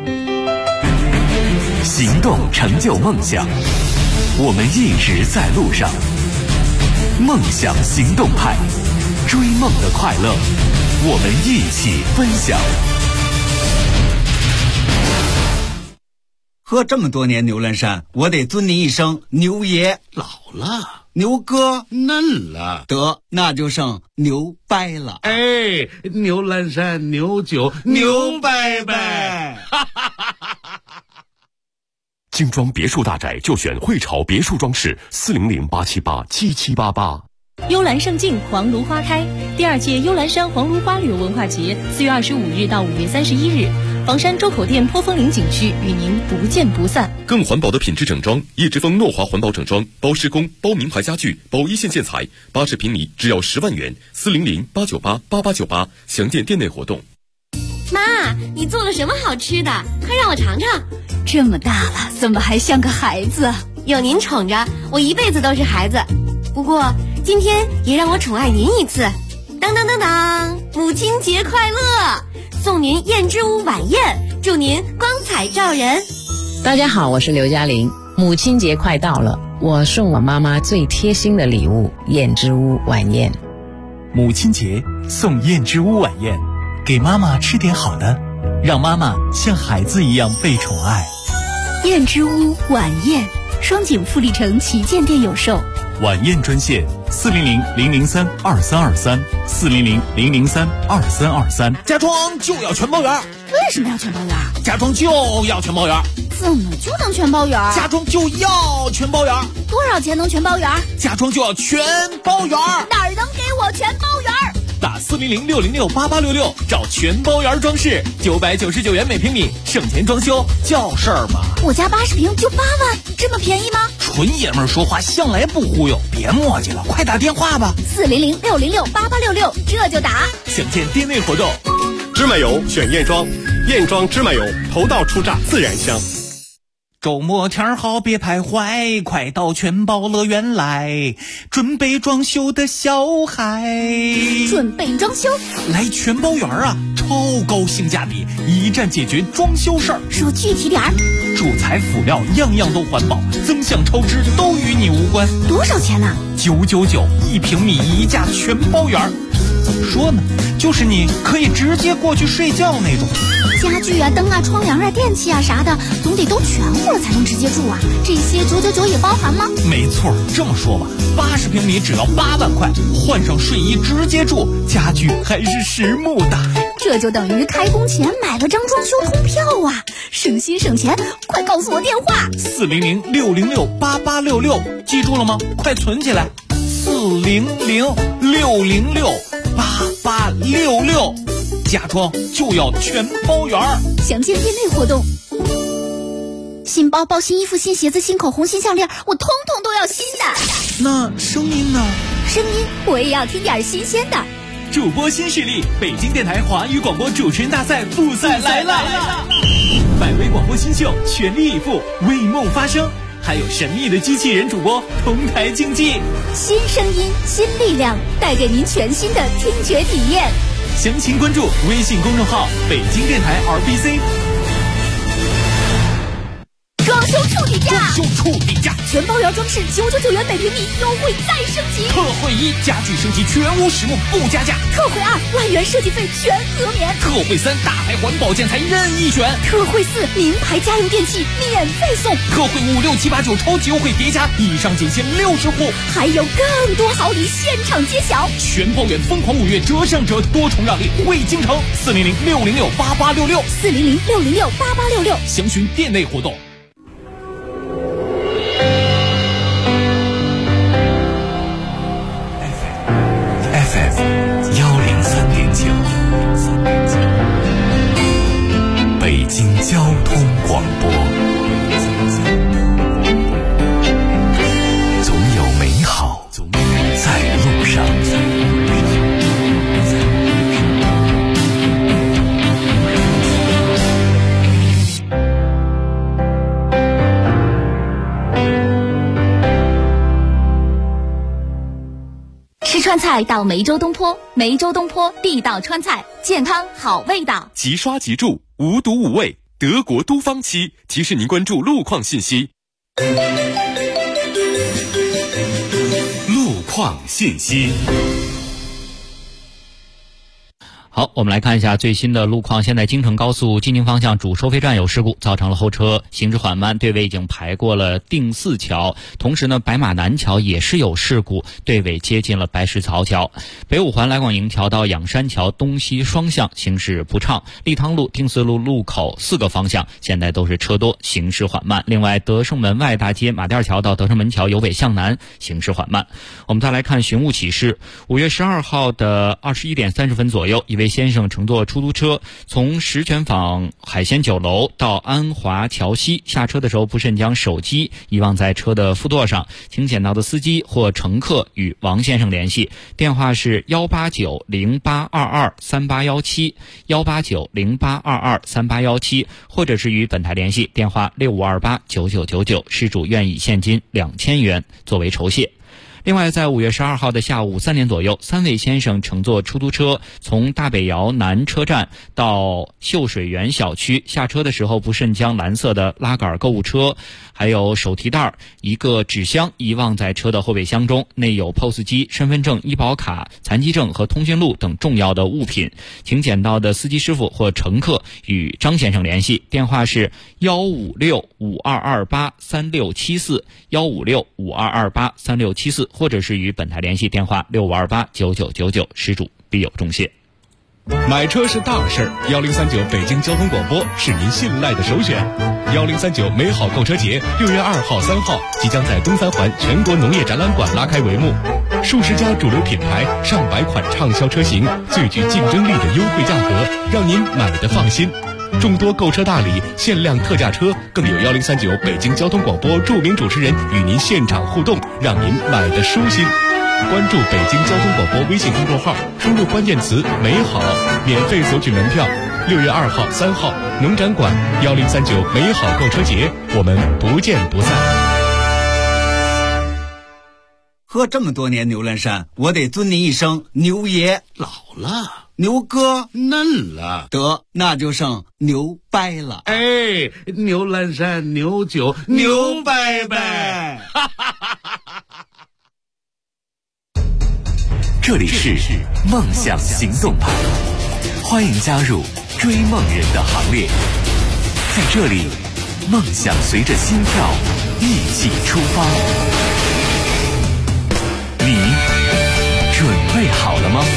行动成就梦想，我们一直在路上。梦想行动派，追梦的快乐，我们一起分享。 喝这么多年牛栏山，我得尊你一声牛爷。 老了， 牛哥嫩了， 得那就剩牛掰了。 哎，牛栏山牛酒牛掰掰。 精装别墅大宅就选汇潮别墅装饰，400-878-7788。 幽兰胜境，黄芦花开。第2届幽兰山黄芦花旅游文化节4月25日到5月31日，房山周口店坡风岭景区与您不见不散。 更环保的品质整装，叶之峰诺华环保整装，包施工、包名牌家具、包一线建材，80平米只要10万元，400-898-8898，详见店内活动。 妈，你做了什么好吃的？快让我尝尝。 这么大了，怎么还像个孩子？ 有您宠着，我一辈子都是孩子。不过今天也让我宠爱您一次。当当当当，母亲节快乐！送您燕之屋晚宴，祝您光彩照人。 大家好，我是刘嘉玲。母亲节快到了，我送我妈妈最贴心的礼物——燕之屋晚宴。 母亲节送燕之屋晚宴，给妈妈吃点好的，让妈妈像孩子一样被宠爱。 燕之屋晚宴，双井富力城旗舰店有售。 晚宴专线400-003-2323，400-003-2323。 家装就要全包圆。 为什么要全包圆？ 家装就要全包圆。 怎么就能全包圆？ 家装就要全包圆。 多少钱能全包圆？ 家装就要全包圆。 哪儿能给我全包圆？ 打400-606-8866找全包圆装饰，999元每平米，省钱装修叫事儿吗？ 我家80平就8万，这么便宜吗？ 纯爷们儿说话向来不忽悠，别磨叽了，快打电话吧。 400-606-8866，这就打。 详见店内活动。 芝麻油选燕庄，燕庄芝麻油头道出榨自然香。 周末天好别徘徊，快到全宝乐园来，准备装修的小孩。 准备装修？ 来全宝园啊，超高性价比，一站解决装修事儿。 说具体点儿。 主材辅料样样都环保，增项超支都与你无关。 多少钱呢 ？999，1平米1价全包圆。怎么说呢？就是你可以直接过去睡觉那种。 家具啊、灯啊、窗帘啊、电器啊啥的，总得都全乎了才能直接住啊。这些999也包含吗？ 没错，这么说吧，80平米只要8万块，换上睡衣直接住，家具还是实木的。 这就等于开工前买了张装修通票啊，省心省钱！快告诉我电话 ：400-606-8866，记住了吗？快存起来，400-606-8866，家装就要全包圆。 详见店内活动。新包包、新衣服、新鞋子、新口红、新项链，我通通都要新的。 那声音呢？ 声音我也要听点新鲜的。 主播新势力，北京电台华语广播主持人大赛复赛来了！百位广播新秀全力以赴，为梦发声，还有神秘的机器人主播同台竞技。 新声音，新力量，带给您全新的听觉体验。 详情关注微信公众号北京电台 RBC。 装修处理价， 全包圆装饰999元每平米，优惠再升级。 特惠1，家具升级全屋实木不加价。 特惠2，万元设计费全额免。 特惠3，大牌环保建材任意选。 特惠4，名牌家用电器免费送。 特惠5、6、7、8、9超级优惠叠加，以上仅限60户， 还有更多好礼现场揭晓。 全包圆疯狂5月折上折，多重让利惠京城。400-606-8866，400-606-8866，详询店内活动。 北京交通广播，总有美好在路上。 吃川菜到梅州东坡，梅州东坡地道川菜，健康好味道。 即刷即住，无毒无味，德国都方漆提示您关注路况信息。路况信息。 好，我们来看一下最新的路况。现在京承高速济宁方向主收费站有事故，造成了后车行驶缓慢，队尾已经排过了定四桥。同时呢，白马南桥也是有事故，队尾接近了白石槽桥。北五环来广营桥到仰山桥东西双向行驶不畅，立汤路、定四路路口4个方向现在都是车多，行驶缓慢。另外，德胜门外大街马甸桥到德胜门桥由北向南行驶缓慢。我们再来看寻物启事，5月12号的21点30分左右，一位先生乘坐出租车从石泉坊海鲜酒楼到安华桥西，下车的时候不慎将手机遗忘在车的副座上，请捡到的司机或乘客与王先生联系，电话是18908223817 18908223817，或者是与本台联系，电话65289999，失主愿以现金2000元作为酬谢。另外，在5月12号的下午3点左右，3位先生乘坐出租车从大北窑南车站到秀水园小区，下车的时候不慎将蓝色的拉杆购物车还有手提袋一个纸箱遗忘在车的后备箱中，内有 POS 机、身份证、医保卡、残疾证和通讯录等重要的物品，请捡到的司机师傅或乘客与张先生联系，电话是15652283674 15652283674，或者是与本台联系，电话65289999，失主必有重谢。 买车是大事儿，1039北京交通广播是您信赖的首选。1039美好购车节6月2号、3号即将在东三环全国农业展览馆拉开帷幕，数十家主流品牌、上百款畅销车型，最具竞争力的优惠价格，让您买得放心。众多购车大礼、限量特价车，更有1039北京交通广播著名主持人与您现场互动，让您买得舒心。关注北京交通广播微信公众号，输入关键词美好，免费索取门票。 6月2号、3号，农展馆1039美好购车节，我们不见不散。 喝这么多年牛栏山，我得尊您一声牛爷。 老了， 牛哥嫩了， 得那就剩牛掰了。 哎，牛栏山牛酒牛掰掰。 这里是梦想行动派，欢迎加入追梦人的行列。在这里，梦想随着心跳一起出发。你准备好了吗？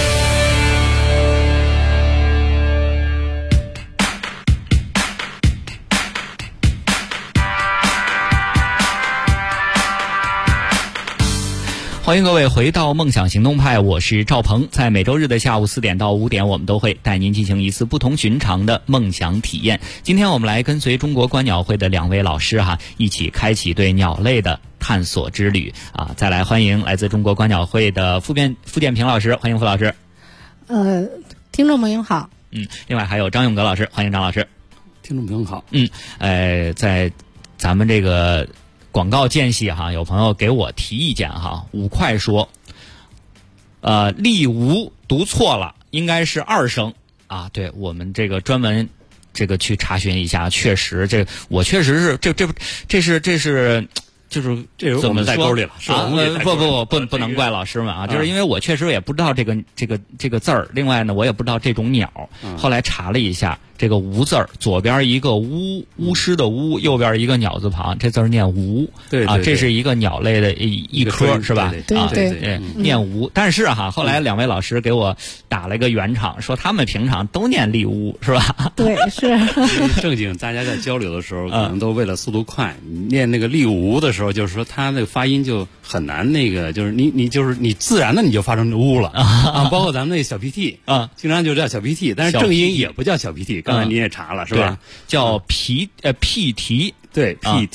欢迎各位回到梦想行动派，我是赵鹏。在每周日的下午4点到5点，我们都会带您进行一次不同寻常的梦想体验。今天我们来跟随中国观鸟会的2位老师一起开启对鸟类的探索之旅再来欢迎来自中国观鸟会的傅建平老师，欢迎傅老师。 听众朋友好。 另外还有张永革老师，欢迎张老师。 听众朋友好。 在咱们这个广告间隙有朋友给我提意见5块说，立吴读错了，应该是2声对，我们这个专门去查询一下，确实我确实是这是就是怎么在沟里了？ 不能怪老师们就是因为我确实也不知道这个字儿，另外呢我也不知道这种鸟，后来查了一下。这个吴字儿，左边一个巫师的巫，右边一个鸟字旁，这字儿念吴。 对这是一个鸟类的一科是吧？ 对， 念吴。但是后来2位老师给我打了一个圆场，说他们平常都念立乌是吧？ 对，是。 正经大家在交流的时候，可能都为了速度快，念那个立吴的时候，就是说他那个发音就很难，就是你自然的你就发成乌了包括咱们那小鼻涕经常就叫小鼻涕，但是正音也不叫小鼻涕。刚才你也查了是吧？ 叫PT， 对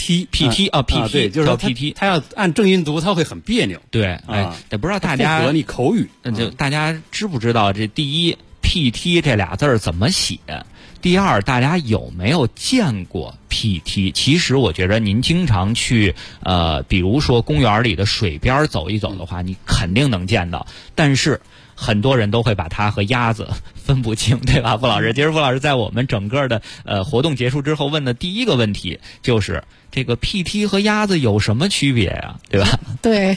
PT 对， 就是叫 PT， 他要按正音读，他会很别扭。 对，也不知道大家符合你口语， 就大家知不知道这第一 PT 这俩字儿怎么写？第二，大家有没有见过 PT？ 其实我觉得您经常去比如说公园里的水边走一走的话，你肯定能见到，但是很多人都会把它和鸭子分不清，对吧？傅老师，其实傅老师在我们整个的活动结束之后问的第一个问题就是这个 PT 和鸭子有什么区别呀？对吧？ 对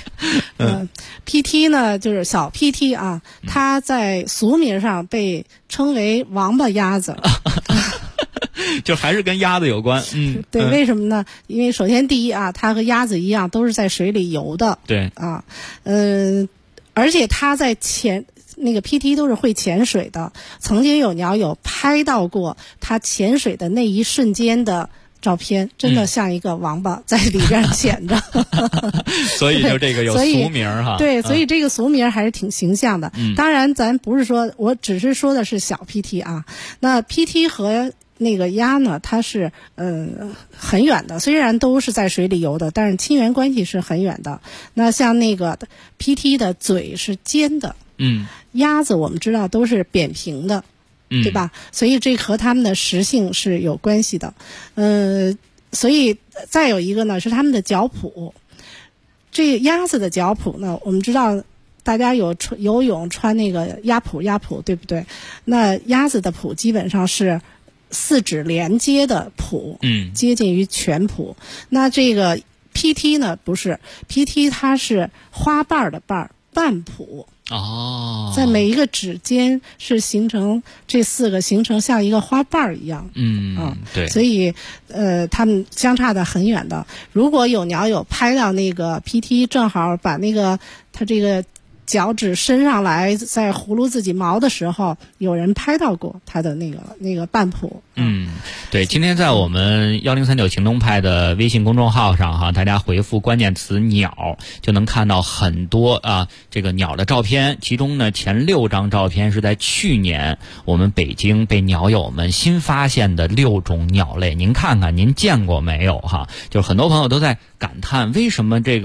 ，PT 呢就是小 PT 它在俗名上被称为王八鸭子。 就还是跟鸭子有关。 对，为什么呢？因为首先第一它和鸭子一样都是在水里游的。 对而且它在那个 PT 都是会潜水的，曾经有鸟友拍到过它潜水的那一瞬间的照片，真的像一个王八在里边潜着。 所以就这个有俗名对，所以这个俗名还是挺形象的。当然咱不是说，我只是说的是小 PT 那 PT 和那个鸭呢，它是很远的，虽然都是在水里游的，但是亲缘关系是很远的。那像那个 PT 的嘴是尖的，鸭子我们知道都是扁平的，对吧？所以这和它们的食性是有关系的。所以再有一个呢是它们的脚蹼。这鸭子的脚蹼呢，我们知道大家有游泳穿那个鸭蹼，对不对？那鸭子的蹼基本上是4指连接的蹼，接近于全蹼。那这个 PT 呢不是 PT， 它是花瓣的瓣，瓣蹼。在每一个指尖是形成这4个，形成像一个花瓣一样。 对。 所以它们相差的很远的。如果有鸟友拍到那个 PT， 正好把那个它这个脚趾伸上来在葫芦自己毛的时候，有人拍到过它的那个瓣蹼。 对，今天在我们1039行动派的微信公众号上大家回复关键词鸟，就能看到很多这个鸟的照片。其中呢前6张照片是在去年我们北京被鸟友们新发现的6种鸟类，您看看您见过没有就是很多朋友都在感叹为什么这个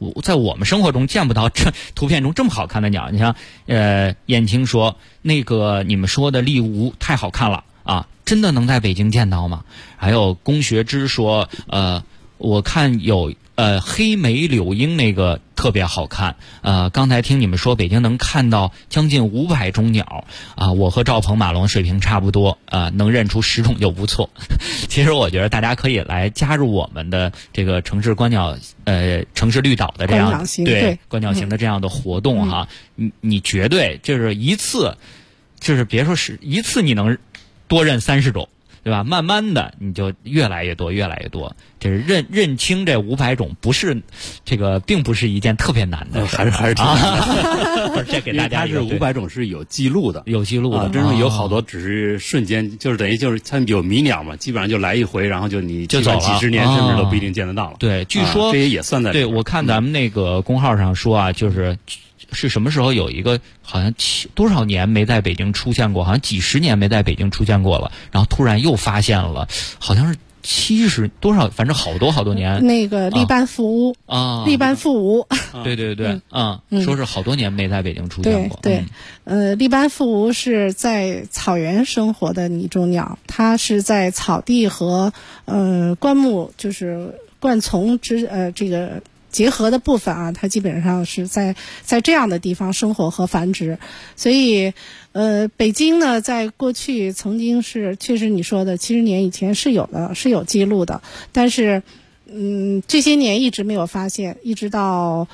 在我们生活中见不到这图片中这么好看的鸟。你像燕青说那个你们说的丽吴太好看了啊，真的能在北京见到吗？还有龚学之说我看有黑眉柳莺那个特别好看。刚才听你们说北京能看到将近500种鸟啊，我和赵鹏马龙水平差不多能认出10种就不错。其实我觉得大家可以来加入我们的这个城市观鸟城市绿岛的这样对观鸟行的这样的活动哈。你绝对就是一次，就是别说是一次你能多认30种。对吧？慢慢的，你就越来越多，越来越多。这是认清这500种，不是这个，并不是一件特别难的事， 还是挺难的。 这给大家它是500种是有记录的， 有记录的， 真是有好多只是瞬间，就是等于就是它有迷鸟嘛，基本上就来一回，然后你就走了， 几十年甚至都不一定见得到了。 对，据说这也算在。 对，我看咱们那个公号上说啊，就是什么时候有一个好像多少年没在北京出现过，好像几十年没在北京出现过了，然后突然又发现了，好像是70多少，反正好多年。 那个利班富屋啊，利班富屋， 对对对，说是好多年没在北京出现过。 对，利班富屋是在草原生活的一种鸟，它是在草地和灌木就是灌丛这个结合的部分啊，它基本上是在这样的地方生活和繁殖。所以北京呢在过去曾经是确实你说的70年以前是有的，是有记录的，但是这些年一直没有发现，一直到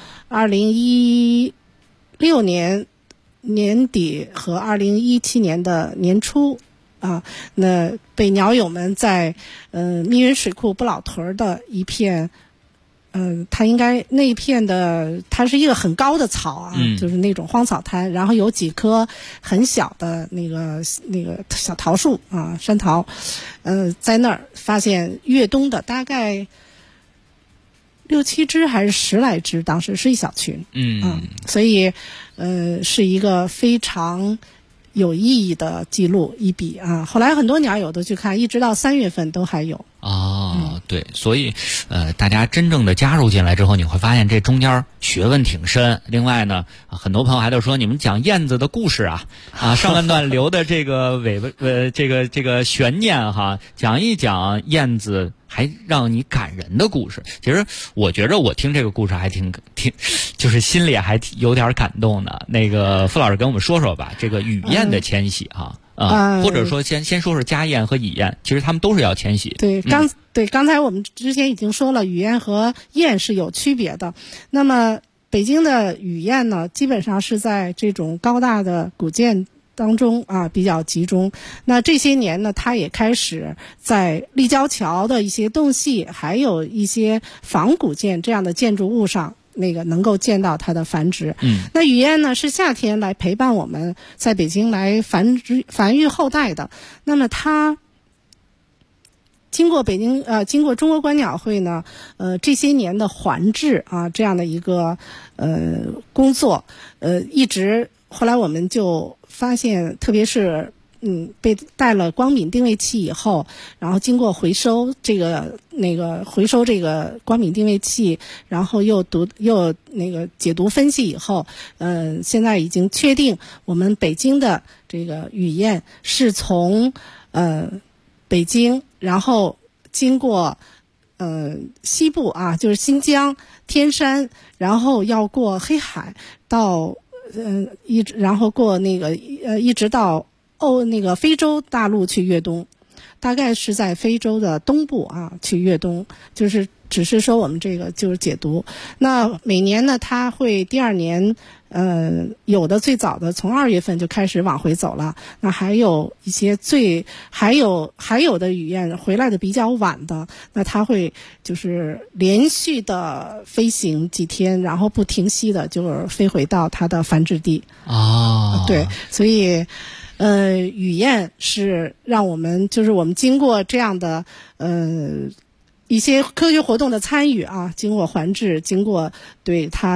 2016年年底和2017年的年初啊，那被鸟友们在密云水库不老屯的一片它应该那一片的，它是一个很高的草啊，就是那种荒草滩，然后有几棵很小的那个小桃树啊，山桃，在那儿发现越冬的大概6、7只还是10来只，当时是一小群，所以是一个非常有意义的记录一笔啊。后来很多鸟友都去看，一直到3月份都还有。 对，所以大家真正的加入进来之后，你会发现这中间学问挺深。另外呢，很多朋友还都说你们讲燕子的故事啊，上半段留的这个尾巴这个悬念哈，讲一讲燕子还让你感人的故事。其实我觉着我听这个故事还挺就是心里还有点感动的。那个傅老师跟我们说说吧，这个雨燕的迁徙哈。或者说先说说家燕和蚁燕，其实它们都是要迁徙。 对，刚才我们之前已经说了，雨燕和燕是有区别的。那么北京的雨燕呢，基本上是在这种高大的古建当中啊比较集中。那这些年呢，它也开始在立交桥的一些洞隙，还有一些仿古建这样的建筑物上。能够见到它的繁殖。那雨燕呢是夏天来陪伴我们在北京来繁育后代的。那么它经过中国观鸟会呢这些年的环制啊这样的一个工作一直后来我们就发现，特别是被带了光敏定位器以后，然后经过回收回收这个光敏定位器，然后又解读分析以后，现在已经确定我们北京的这个雨燕是从北京，然后经过西部啊，就是新疆、天山，然后要过黑海到然后过一直到非洲大陆去越冬，大概是在非洲的东部啊去越冬，就是只是说我们这个就是解读。那每年呢，它会第2年，有的最早的从2月份就开始往回走了，那还有一些还有的雨燕回来的比较晚的，那它会就是连续的飞行几天，然后不停息的就是飞回到它的繁殖地。对，所以。雨燕是让我们经过这样的一些科学活动的参与啊，经过环制，经过对它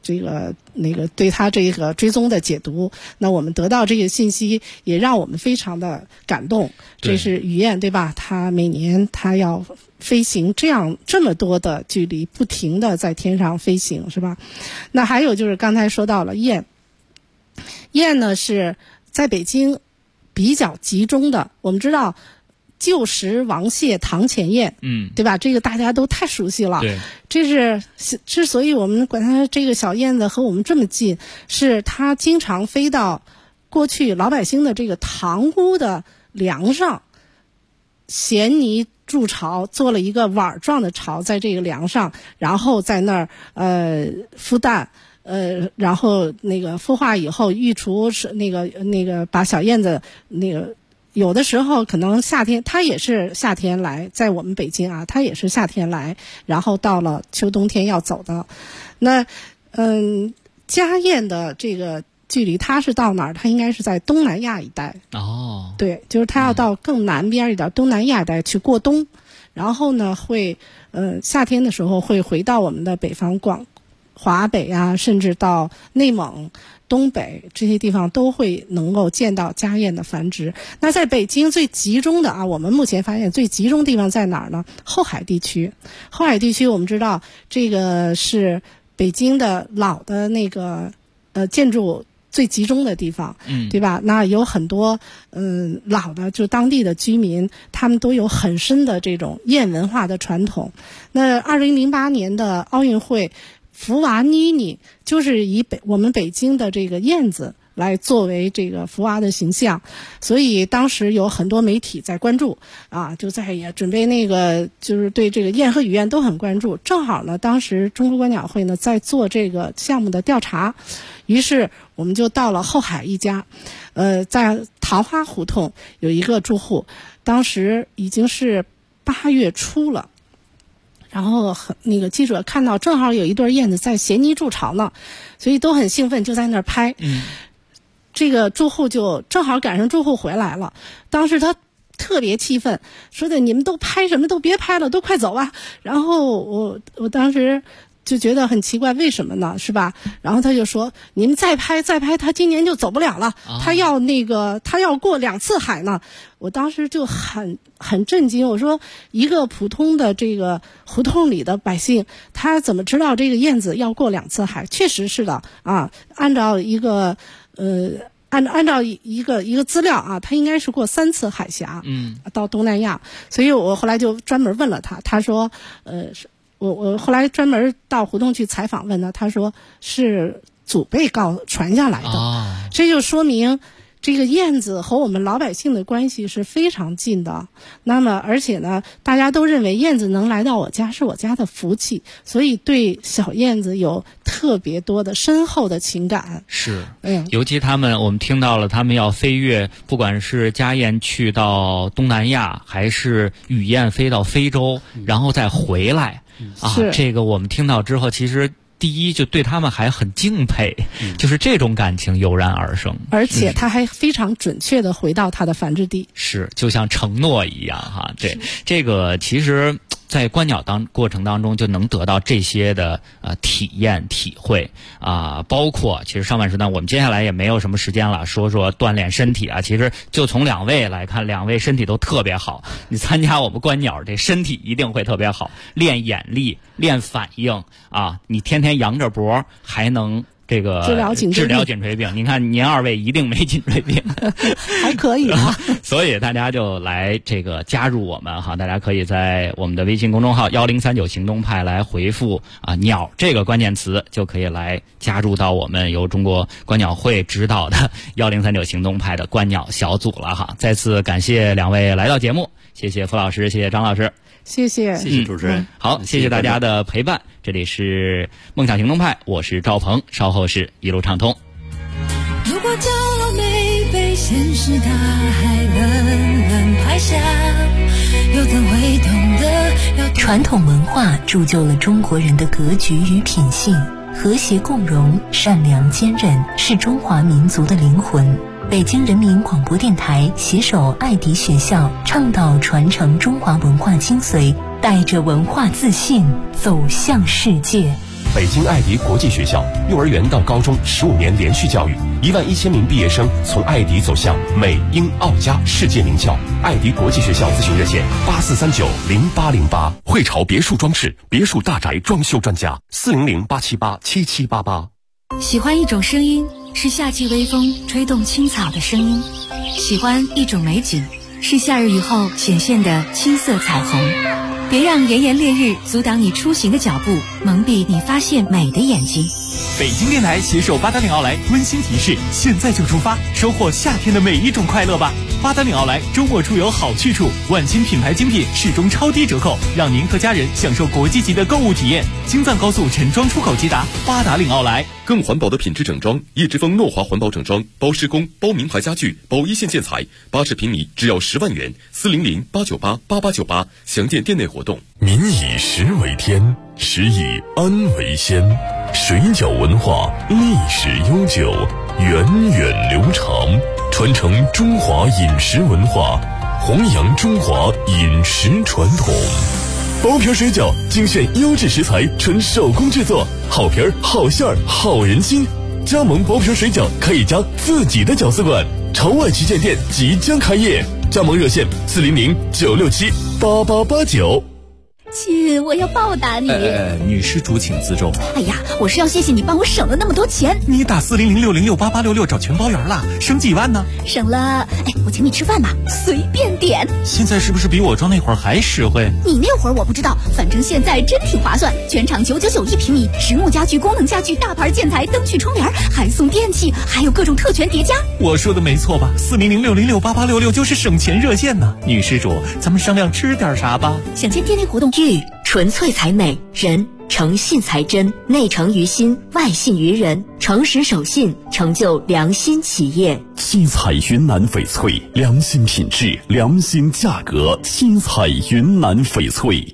对他这个追踪的解读，那我们得到这个信息也让我们非常的感动。这是雨燕对吧？他每年他要飞行这么多的距离，不停的在天上飞行，是吧？那还有就是刚才说到了雁呢是在北京比较集中的。我们知道旧时王谢堂前燕，对吧？这个大家都太熟悉了。对，这是之所以我们管它这个小燕子和我们这么近，是它经常飞到过去老百姓的这个堂屋的梁上，衔泥筑巢，做了一个碗状的巢在这个梁上，然后在那儿孵蛋。然后那个孵化以后，育雏是那个把小燕子那个。有的时候可能夏天，它也是夏天来，在我们北京啊，它也是夏天来，然后到了秋冬天要走的。那家燕的这个距离，它是到哪儿？它应该是在东南亚一带。哦，对，就是它要到更南边一点，东南亚一带去过冬，然后呢会夏天的时候会回到我们的北方华北啊，甚至到内蒙。东北这些地方都会能够见到家燕的繁殖。那在北京最集中的啊，我们目前发现最集中地方在哪儿呢？后海地区。后海地区我们知道这个是北京的老的那个建筑最集中的地方，对吧？那有很多老的就当地的居民，他们都有很深的这种燕文化的传统。那2008年的奥运会。福娃妮妮就是以我们北京的这个燕子来作为这个福娃的形象，所以当时有很多媒体在关注啊，就在也准备那个就是对这个燕和雨燕都很关注。正好呢，当时中国观鸟会呢在做这个项目的调查，于是我们就到了后海一家，在桃花胡同有一个住户，当时已经是8月初了。然后那个记者看到正好有一对燕子在衔泥筑巢呢，所以都很兴奋，就在那儿拍。这个住户就正好赶上住户回来了，当时他特别气愤，说的你们都拍什么，都别拍了，都快走吧。然后我当时就觉得很奇怪，为什么呢？是吧？然后他就说你们再拍，他今年就走不了了，他要过2次海呢。我当时就很震惊，我说一个普通的这个胡同里的百姓，他怎么知道这个燕子要过2次海？确实是的啊，按照一个资料啊，他应该是过3次海峡，到东南亚。所以我后来就专门问了他，他说我后来专门到胡同去采访问他，他说是祖辈传下来的，这就说明这个燕子和我们老百姓的关系是非常近的。那么而且呢，大家都认为燕子能来到我家是我家的福气，所以对小燕子有特别多的深厚的情感。是，尤其我们听到了他们要飞越，不管是家燕去到东南亚，还是雨燕飞到非洲，然后再回来。这个我们听到之后，其实第一就对他们还很敬佩，就是这种感情油然而生，而且他还非常准确的回到他的繁殖地，是就像承诺一样哈。这个其实在观鸟过程当中就能得到这些的体验体会啊，包括其实上半时段我们接下来也没有什么时间了，说锻炼身体啊。其实就从2位来看，2位身体都特别好，你参加我们观鸟，这身体一定会特别好，练眼力，练反应啊，你天天扬着脖还能这个治疗颈椎病，你看您2位一定没颈椎病，还可以啊。所以大家就来这个加入我们哈，大家可以在我们的微信公众号1039行动派来回复鸟这个关键词，就可以来加入到我们由中国观鸟会指导的1039行动派的观鸟小组了哈。再次感谢2位来到节目，谢谢付老师，谢谢张老师。谢谢主持人。好，谢谢大家的陪伴。这里是梦想行动派，我是赵鹏，稍后是一路畅通。如果骄傲没被现实大海冷冷拍下，又怎会懂得传统文化铸就了中国人的格局与品性，和谐共融，善良坚韧，是中华民族的灵魂。北京人民广播电台携手爱迪学校，倡导传承中华文化精髓，带着文化自信走向世界。 北京爱迪国际学校，幼儿园到高中15年连续教育，11000名毕业生从爱迪走向美英澳加世界名校。爱迪国际学校咨询热线84390808。汇潮别墅装饰，别墅大宅装修专家，400-878-7788。 喜欢一种声音，是夏季微风吹动青草的声音；喜欢一种美景，是夏日雨后显现的青色彩虹。别让炎炎烈日阻挡你出行的脚步，蒙蔽你发现美的眼睛。 北京电台携手八达岭奥莱温馨提示：现在就出发，收获夏天的每一种快乐吧！八达岭奥莱周末出游好去处，万千品牌精品始终超低折扣，让您和家人享受国际级的购物体验。京藏高速陈庄出口直达八达岭奥莱。 更环保的品质整装，叶之峰诺华环保整装，包施工、包名牌家具、包一线建材，80平米只要10万元，400-898-8898，详见店内活动。 民以食为天，食以安为先。水饺文化历史悠久，源远流长，传承中华饮食文化，弘扬中华饮食传统。包皮水饺精选优质食材，纯手工制作，好皮儿、好馅儿、好人心。加盟包皮水饺可以加自己的饺子馆，朝外旗舰店即将开业，加盟热线400-967-8889。 亲，我要报答你。 女施主请自重。 哎呀，我是要谢谢你帮我省了那么多钱。 你打400-606-8866找全包圆了，省几万呢？ 省了，我请你吃饭吧，随便点。 现在是不是比我装那会儿还实惠？ 你那会儿我不知道，反正现在真挺划算。全场999一平米，实木家具、功能家具、大牌建材、灯具、窗帘，还送电器，还有各种特权叠加。 我说的没错吧？400-606-8866就是省钱热线呢。女施主，咱们商量吃点啥吧？ 想见店内活动。 玉纯粹才美，人诚信才真，内诚于心，外信于人，诚实守信，成就良心企业。 七彩云南翡翠，良心品质，良心价格，七彩云南翡翠。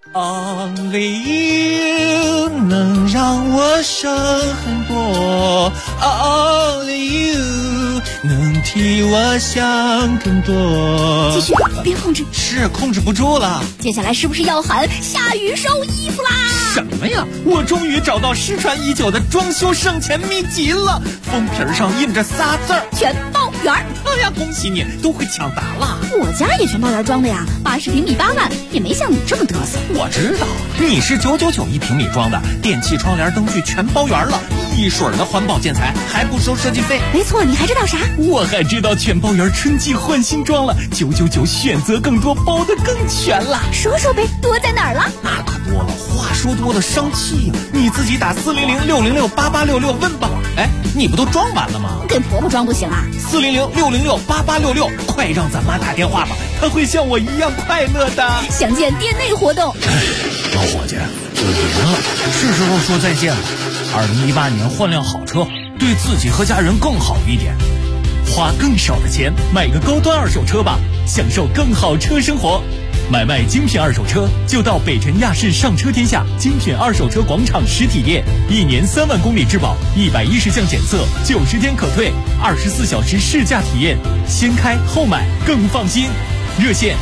Only you 能让我省很多 ，Only you 能替我想更多。 继续，别控制， 是控制不住了。 接下来是不是要喊下雨收衣服啦？ 什么呀？我终于找到失传已久的装修省钱秘籍了，封皮上印着仨字儿： 全包圆。 哎呀，恭喜你，都会抢答了。 我家也全包圆装的呀，80平米8万，也没像你这么嘚瑟。 我知道，你是999一平米装的，电器、窗帘、灯具全包圆了，一水儿的环保建材，还不收设计费。 没错，你还知道啥？ 我还知道全包圆春季换新装了，999选择更多，包得更全了。 说说呗，多在哪儿了？ 那可多了，话说多了伤气呀。你自己打400-606-8866问吧。哎，你不都装完了吗？ 给婆婆装不行啊 ？400-606-8866，快让咱妈打电话吧，她会像我一样快乐的。 详见店内活动。 老伙计，我赢了，是时候说再见了。2018年换辆好车，对自己和家人更好一点。 花更少的钱买个高端二手车吧，享受更好车生活。买卖精品二手车就到北辰亚市上车天下精品二手车广场实体店，1年3万公里质保，110项检测，90天可退，24小时试驾体验，先开后买更放心。热线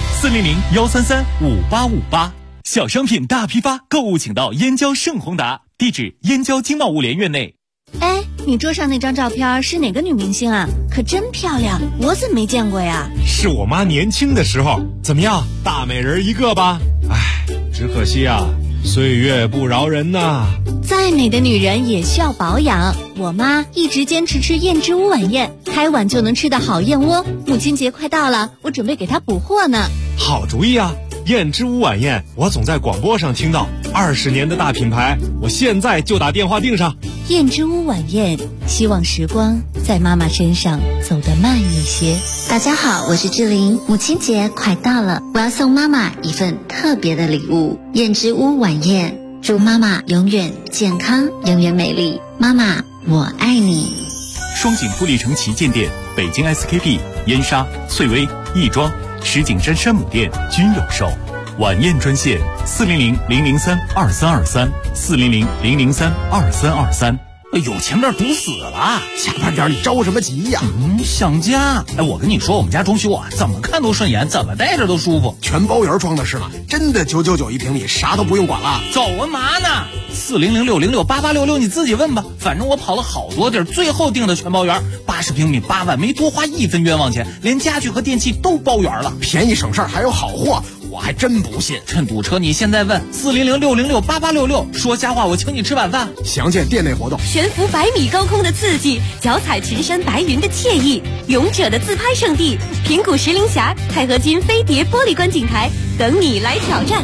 400-133-5858。小商品大批发，购物请到燕郊盛宏达，地址燕郊经贸物联院内。 哎，你桌上那张照片是哪个女明星啊？可真漂亮，我怎么没见过呀？ 是我妈年轻的时候。怎么样，大美人一个吧？哎，只可惜啊，岁月不饶人呐。 再美的女人也需要保养，我妈一直坚持吃燕之屋晚宴，开碗就能吃的好燕窝。母亲节快到了，我准备给她补货呢。 好主意啊！燕之屋晚宴，我总在广播上听到，20年的大品牌，我现在就打电话订上。 燕之屋晚宴，希望时光在妈妈身上走得慢一些。 大家好，我是志玲，母亲节快到了，我要送妈妈一份特别的礼物——燕之屋晚宴，祝妈妈永远健康，永远美丽。妈妈，我爱你。 双井富力城旗舰店、北京 SKP、燕莎、翠微、亦庄、石景山山姆店均有售。晚宴专线400-003-2323，400-003-2323。 有前面堵死了。 下班点你着什么急呀？ 想家。我跟你说，我们家装修啊，怎么看都顺眼，怎么待着都舒服。 全包圆装的是吗？真的999一平米，啥都不用管了。 走啊嘛呢？4006068866，你自己问吧。反正我跑了好多地儿，最后定的全包圆，80平米8万，没多花1分冤枉钱，连家具和电器都包圆了， 便宜省事儿还有好货。我还真不信。 趁堵车，你现在问4006068866，说瞎话我请你吃晚饭。 详见店内活动。 悬浮100米高空的刺激，脚踩池山白云的惬意，勇者的自拍圣地平谷石林峡钛合金飞碟玻璃观景台，等你来挑战。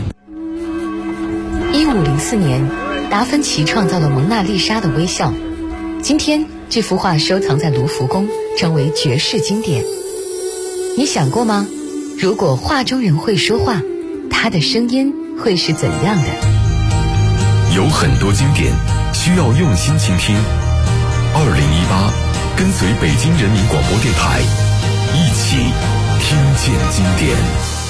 1504年，达芬奇创造了蒙娜丽莎的微笑。今天，这幅画收藏在卢浮宫，成为绝世经典。你想过吗？如果画中人会说话，他的声音会是怎样的？ 有很多经典需要用心倾听。2018，跟随北京人民广播电台，一起听见经典。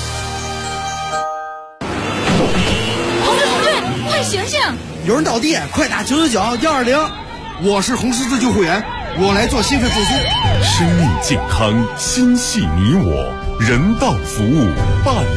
红队，快醒醒！ 有人倒地，快打999-120。我是红十字救护员，我来做心肺复苏。 生命健康，心系你我，人道服务办